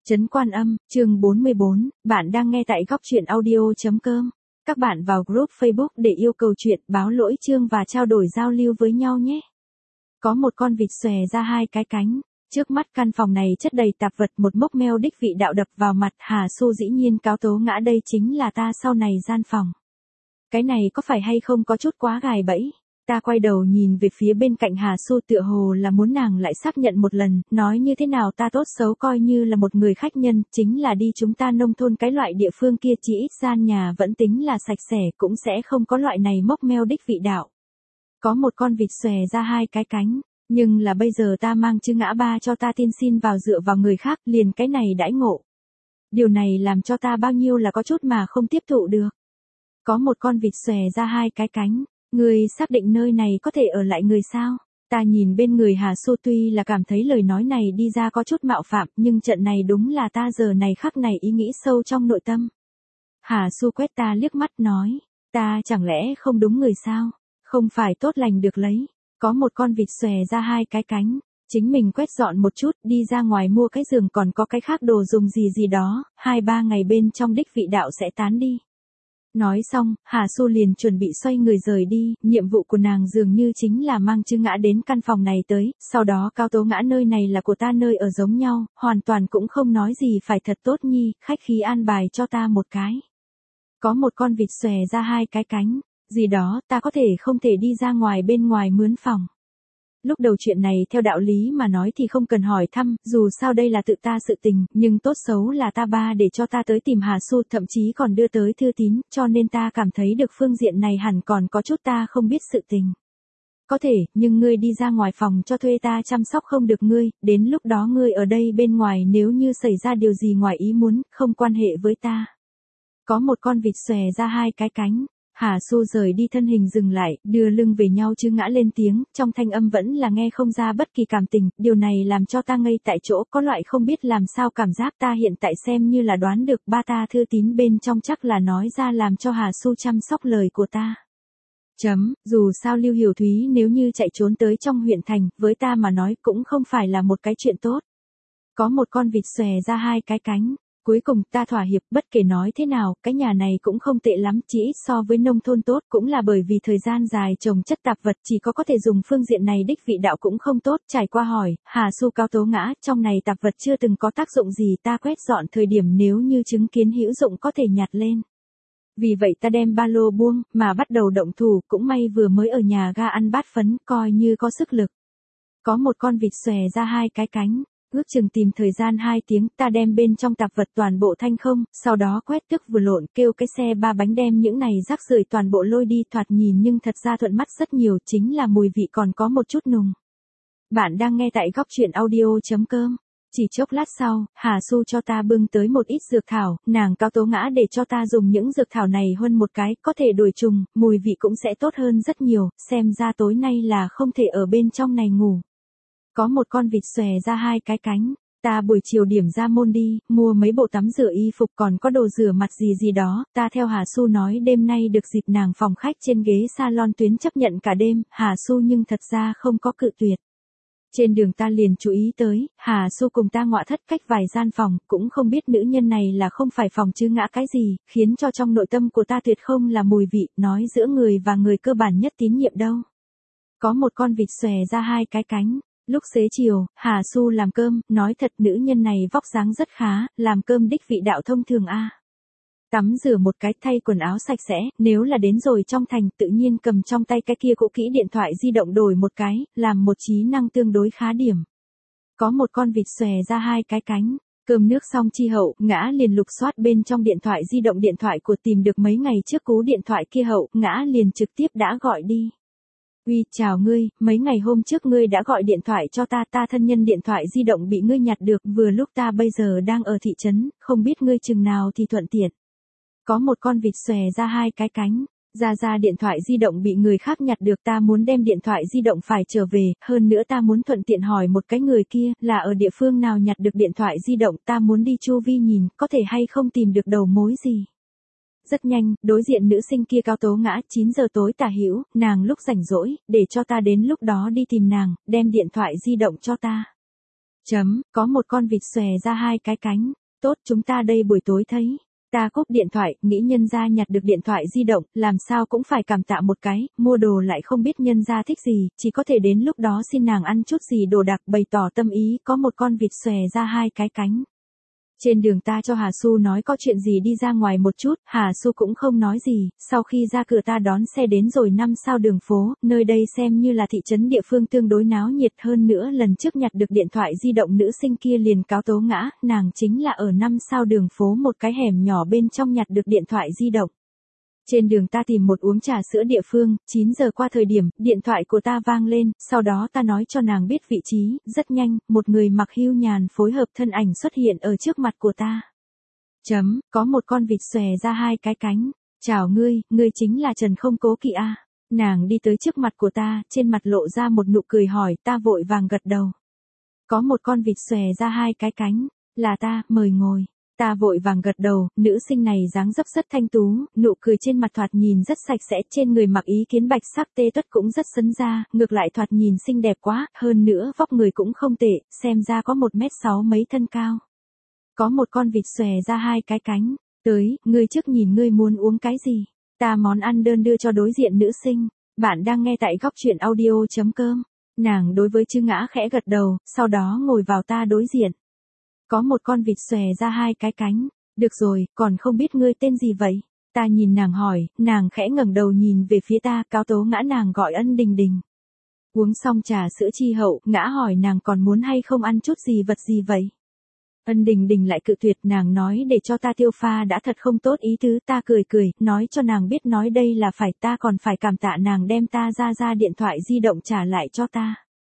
Trấn Quan Âm, chương 44, bạn đang nghe tại góc truyện audio.com. Các bạn vào group Facebook để yêu cầu chuyện, báo lỗi chương và trao đổi giao lưu với nhau nhé. Có một con vịt xòe ra hai cái cánh. Trước mắt căn phòng này chất đầy tạp vật, một mốc meo đích vị đạo đập vào mặt. Hà Xu dĩ nhiên cáo tố ngã đây chính là ta sau này gian phòng. Cái này có phải hay không có chút quá gài bẫy? Ta quay đầu nhìn về phía bên cạnh Hà Xu, tựa hồ là muốn nàng lại xác nhận một lần, nói như thế nào ta tốt xấu coi như là một người khách nhân, chính là đi chúng ta nông thôn cái loại địa phương kia chỉ ít gian nhà vẫn tính là sạch sẽ, cũng sẽ không có loại này mốc meo đích vị đạo. Có một con vịt xòe ra hai cái cánh, nhưng là bây giờ ta mang chữ ngã ba cho ta tin xin vào dựa vào người khác, liền cái này đãi ngộ. Điều này làm cho ta bao nhiêu là có chút mà không tiếp thụ được. Có một con vịt xòe ra hai cái cánh. Ngươi xác định nơi này có thể ở lại người sao? Ta nhìn bên người Hà Xu, tuy là cảm thấy lời nói này đi ra có chút mạo phạm, nhưng trận này đúng là ta giờ này khắc này ý nghĩ sâu trong nội tâm. Hà Xu quét ta liếc mắt nói, ta chẳng lẽ không đúng người sao? Không phải tốt lành được lấy. Có một con vịt xòe ra hai cái cánh, chính mình quét dọn một chút, đi ra ngoài mua cái giường còn có cái khác đồ dùng gì đó, 2-3 ngày bên trong đích vị đạo sẽ tán đi. Nói xong, Hà Xu liền chuẩn bị xoay người rời đi, nhiệm vụ của nàng dường như chính là mang chữ ngã đến căn phòng này tới, sau đó cáo tố ngã nơi này là của ta nơi ở giống nhau, hoàn toàn cũng không nói gì phải thật tốt nhi, khách khí an bài cho ta một cái. Có một con vịt xòe ra hai cái cánh, gì đó, ta có thể không thể đi ra ngoài bên ngoài mướn phòng. Lúc đầu chuyện này theo đạo lý mà nói thì không cần hỏi thăm, dù sao đây là tự ta sự tình, nhưng tốt xấu là ta ba để cho ta tới tìm Hà Xu, thậm chí còn đưa tới thư tín, cho nên ta cảm thấy được phương diện này hẳn còn có chút ta không biết sự tình. Có thể, nhưng ngươi đi ra ngoài phòng cho thuê ta chăm sóc không được ngươi, đến lúc đó ngươi ở đây bên ngoài nếu như xảy ra điều gì ngoài ý muốn, không quan hệ với ta. Có một con vịt xòe ra hai cái cánh. Hà Xu rời đi, thân hình dừng lại, đưa lưng về nhau chứ ngã lên tiếng, trong thanh âm vẫn là nghe không ra bất kỳ cảm tình, điều này làm cho ta ngây tại chỗ, có loại không biết làm sao cảm giác. Ta hiện tại xem như là đoán được ba ta thư tín bên trong chắc là nói ra làm cho Hà Xu chăm sóc lời của ta. Dù sao Lưu Hiểu Thúy nếu như chạy trốn tới trong huyện thành, với ta mà nói cũng không phải là một cái chuyện tốt. Có một con vịt xòe ra hai cái cánh. Cuối cùng ta thỏa hiệp, bất kể nói thế nào, cái nhà này cũng không tệ lắm, chỉ ít so với nông thôn tốt, cũng là bởi vì thời gian dài trồng chất tạp vật chỉ có thể dùng phương diện này đích vị đạo cũng không tốt. Trải qua hỏi, Hà Xu cáo tố ngã, trong này tạp vật chưa từng có tác dụng gì, ta quét dọn thời điểm nếu như chứng kiến hữu dụng có thể nhặt lên. Vì vậy ta đem ba lô buông, mà bắt đầu động thủ, cũng may vừa mới ở nhà ga ăn bát phấn, coi như có sức lực. Có một con vịt xòe ra hai cái cánh. Ước chừng tìm thời gian 2 tiếng, ta đem bên trong tạp vật toàn bộ thanh không, sau đó quét tức vừa lộn, kêu cái xe 3 bánh đem những này rác rưởi toàn bộ lôi đi, thoạt nhìn nhưng thật ra thuận mắt rất nhiều, chính là mùi vị còn có một chút nùng. Bạn đang nghe tại góc truyện audio.com. Chỉ chốc lát sau, Hà Xu cho ta bưng tới một ít dược thảo, nàng cáo tố ngã để cho ta dùng những dược thảo này huân một cái, có thể đuổi trùng, mùi vị cũng sẽ tốt hơn rất nhiều, xem ra tối nay là không thể ở bên trong này ngủ. Có một con vịt xòe ra hai cái cánh, ta buổi chiều điểm ra môn đi, mua mấy bộ tắm rửa y phục còn có đồ rửa mặt gì đó, ta theo Hà Xu nói đêm nay được dịp nàng phòng khách trên ghế salon tuyến chấp nhận cả đêm, Hà Xu nhưng thật ra không có cự tuyệt. Trên đường ta liền chú ý tới, Hà Xu cùng ta ngọa thất cách vài gian phòng, cũng không biết nữ nhân này là không phải phòng chứ ngã cái gì, khiến cho trong nội tâm của ta tuyệt không là mùi vị, nói giữa người và người cơ bản nhất tín nhiệm đâu. Có một con vịt xòe ra hai cái cánh. Lúc xế chiều, Hà Xu làm cơm, nói thật nữ nhân này vóc dáng rất khá, làm cơm đích vị đạo thông thường a. Tắm rửa một cái, thay quần áo sạch sẽ, nếu là đến rồi trong thành tự nhiên cầm trong tay cái kia cũ kỹ điện thoại di động đổi một cái, làm một trí năng tương đối khá điểm. Có một con vịt xòe ra hai cái cánh, cơm nước xong chi hậu, ngã liền lục soát bên trong điện thoại di động, điện thoại của tìm được mấy ngày trước cú điện thoại kia hậu, ngã liền trực tiếp đã gọi đi. Uy, chào ngươi, mấy ngày hôm trước ngươi đã gọi điện thoại cho ta, ta thân nhân điện thoại di động bị ngươi nhặt được, vừa lúc ta bây giờ đang ở thị trấn, không biết ngươi chừng nào thì thuận tiện. Có một con vịt xòe ra hai cái cánh, ra điện thoại di động bị người khác nhặt được, ta muốn đem điện thoại di động phải trở về, hơn nữa ta muốn thuận tiện hỏi một cái người kia là ở địa phương nào nhặt được điện thoại di động, ta muốn đi chu vi nhìn, có thể hay không tìm được đầu mối gì. Rất nhanh, đối diện nữ sinh kia cáo tố ngã, 9 giờ tối tả hữu, nàng lúc rảnh rỗi, để cho ta đến lúc đó đi tìm nàng, đem điện thoại di động cho ta. Có một con vịt xòe ra hai cái cánh. Tốt, chúng ta đây buổi tối thấy. Ta cúp điện thoại, nghĩ nhân gia nhặt được điện thoại di động, làm sao cũng phải cảm tạ một cái, mua đồ lại không biết nhân gia thích gì, chỉ có thể đến lúc đó xin nàng ăn chút gì đồ đặc, bày tỏ tâm ý, có một con vịt xòe ra hai cái cánh. Trên đường ta cho Hà Su nói có chuyện gì đi ra ngoài một chút, Hà Su cũng không nói gì, sau khi ra cửa ta đón xe đến rồi 5 sao đường phố, nơi đây xem như là thị trấn địa phương tương đối náo nhiệt hơn nữa lần trước nhặt được điện thoại di động nữ sinh kia liền cáo tố ngã, nàng chính là ở 5 sao đường phố một cái hẻm nhỏ bên trong nhặt được điện thoại di động. Trên đường ta tìm một uống trà sữa địa phương, 9 giờ qua thời điểm, điện thoại của ta vang lên, sau đó ta nói cho nàng biết vị trí, rất nhanh, một người mặc hưu nhàn phối hợp thân ảnh xuất hiện ở trước mặt của ta. Có một con vịt xòe ra hai cái cánh. Chào ngươi chính là Trần Không Cố Kỵ à. Nàng đi tới trước mặt của ta, trên mặt lộ ra một nụ cười hỏi, ta vội vàng gật đầu. Có một con vịt xòe ra hai cái cánh, là ta, mời ngồi. Ta vội vàng gật đầu, nữ sinh này dáng dấp rất thanh tú, nụ cười trên mặt thoạt nhìn rất sạch sẽ, trên người mặc ý kiến bạch sắc tê tuất cũng rất sấn ra, ngược lại thoạt nhìn xinh đẹp quá, hơn nữa vóc người cũng không tệ, xem ra có 1m6 mấy thân cao. Có một con vịt xòe ra hai cái cánh, tới, ngươi trước nhìn ngươi muốn uống cái gì, ta món ăn đơn đưa cho đối diện nữ sinh, bạn đang nghe tại góc truyện audio.com, nàng đối với chữ ngã khẽ gật đầu, sau đó ngồi vào ta đối diện. Có một con vịt xòe ra hai cái cánh. Được rồi, còn không biết ngươi tên gì vậy? Ta nhìn nàng hỏi, nàng khẽ ngẩng đầu nhìn về phía ta, cáo tố ngã nàng gọi Ân Đình Đình. Uống xong trà sữa chi hậu, ngã hỏi nàng còn muốn hay không ăn chút gì vật gì vậy? Ân Đình Đình lại cự tuyệt, nàng nói để cho ta tiêu pha đã thật không tốt ý tứ, ta cười, nói cho nàng biết nói đây là phải, ta còn phải cảm tạ nàng đem ta ra điện thoại di động trả lại cho ta.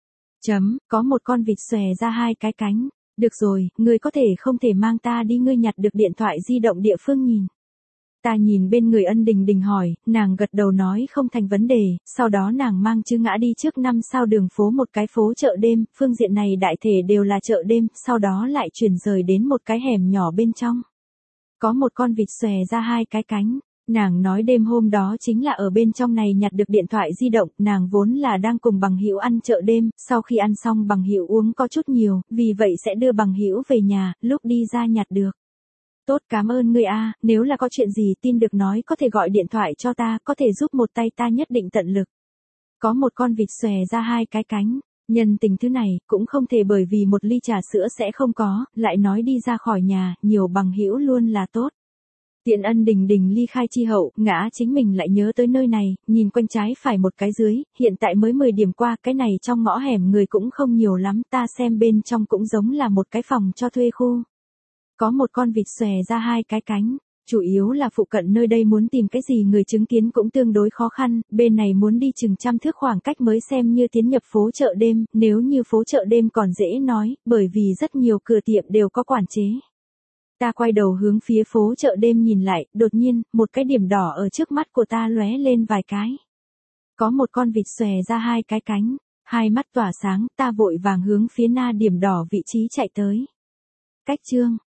Có một con vịt xòe ra hai cái cánh. Được rồi, ngươi có thể không thể mang ta đi, ngươi nhặt được điện thoại di động địa phương nhìn. Ta nhìn bên người Ân Đình Đình hỏi, nàng gật đầu nói không thành vấn đề, sau đó nàng mang chữ ngã đi trước 5 sao đường phố một cái phố chợ đêm, phương diện này đại thể đều là chợ đêm, sau đó lại chuyển rời đến một cái hẻm nhỏ bên trong. Có một con vịt xòe ra hai cái cánh. Nàng nói đêm hôm đó chính là ở bên trong này nhặt được điện thoại di động, nàng vốn là đang cùng bằng hữu ăn chợ đêm, sau khi ăn xong bằng hữu uống có chút nhiều, vì vậy sẽ đưa bằng hữu về nhà, lúc đi ra nhặt được. Tốt, cảm ơn ngươi a, nếu là có chuyện gì tin được nói có thể gọi điện thoại cho ta, có thể giúp một tay ta nhất định tận lực. Có một con vịt xòe ra hai cái cánh. Nhân tình thứ này, cũng không thể bởi vì một ly trà sữa sẽ không có, lại nói đi ra khỏi nhà, nhiều bằng hữu luôn là tốt. Tiện Ân Đình Đình ly khai chi hậu, ngã chính mình lại nhớ tới nơi này, nhìn quanh trái phải một cái dưới, hiện tại mới 10 điểm qua, cái này trong ngõ hẻm người cũng không nhiều lắm, ta xem bên trong cũng giống là một cái phòng cho thuê khu. Có một con vịt xòe ra hai cái cánh, chủ yếu là phụ cận nơi đây muốn tìm cái gì người chứng kiến cũng tương đối khó khăn, bên này muốn đi chừng 100 thước khoảng cách mới xem như tiến nhập phố chợ đêm, nếu như phố chợ đêm còn dễ nói, bởi vì rất nhiều cửa tiệm đều có quản chế. Ta quay đầu hướng phía phố chợ đêm nhìn lại, đột nhiên, một cái điểm đỏ ở trước mắt của ta lóe lên vài cái. Có một con vịt xòe ra hai cái cánh, hai mắt tỏa sáng, ta vội vàng hướng phía điểm đỏ vị trí chạy tới. Cách chương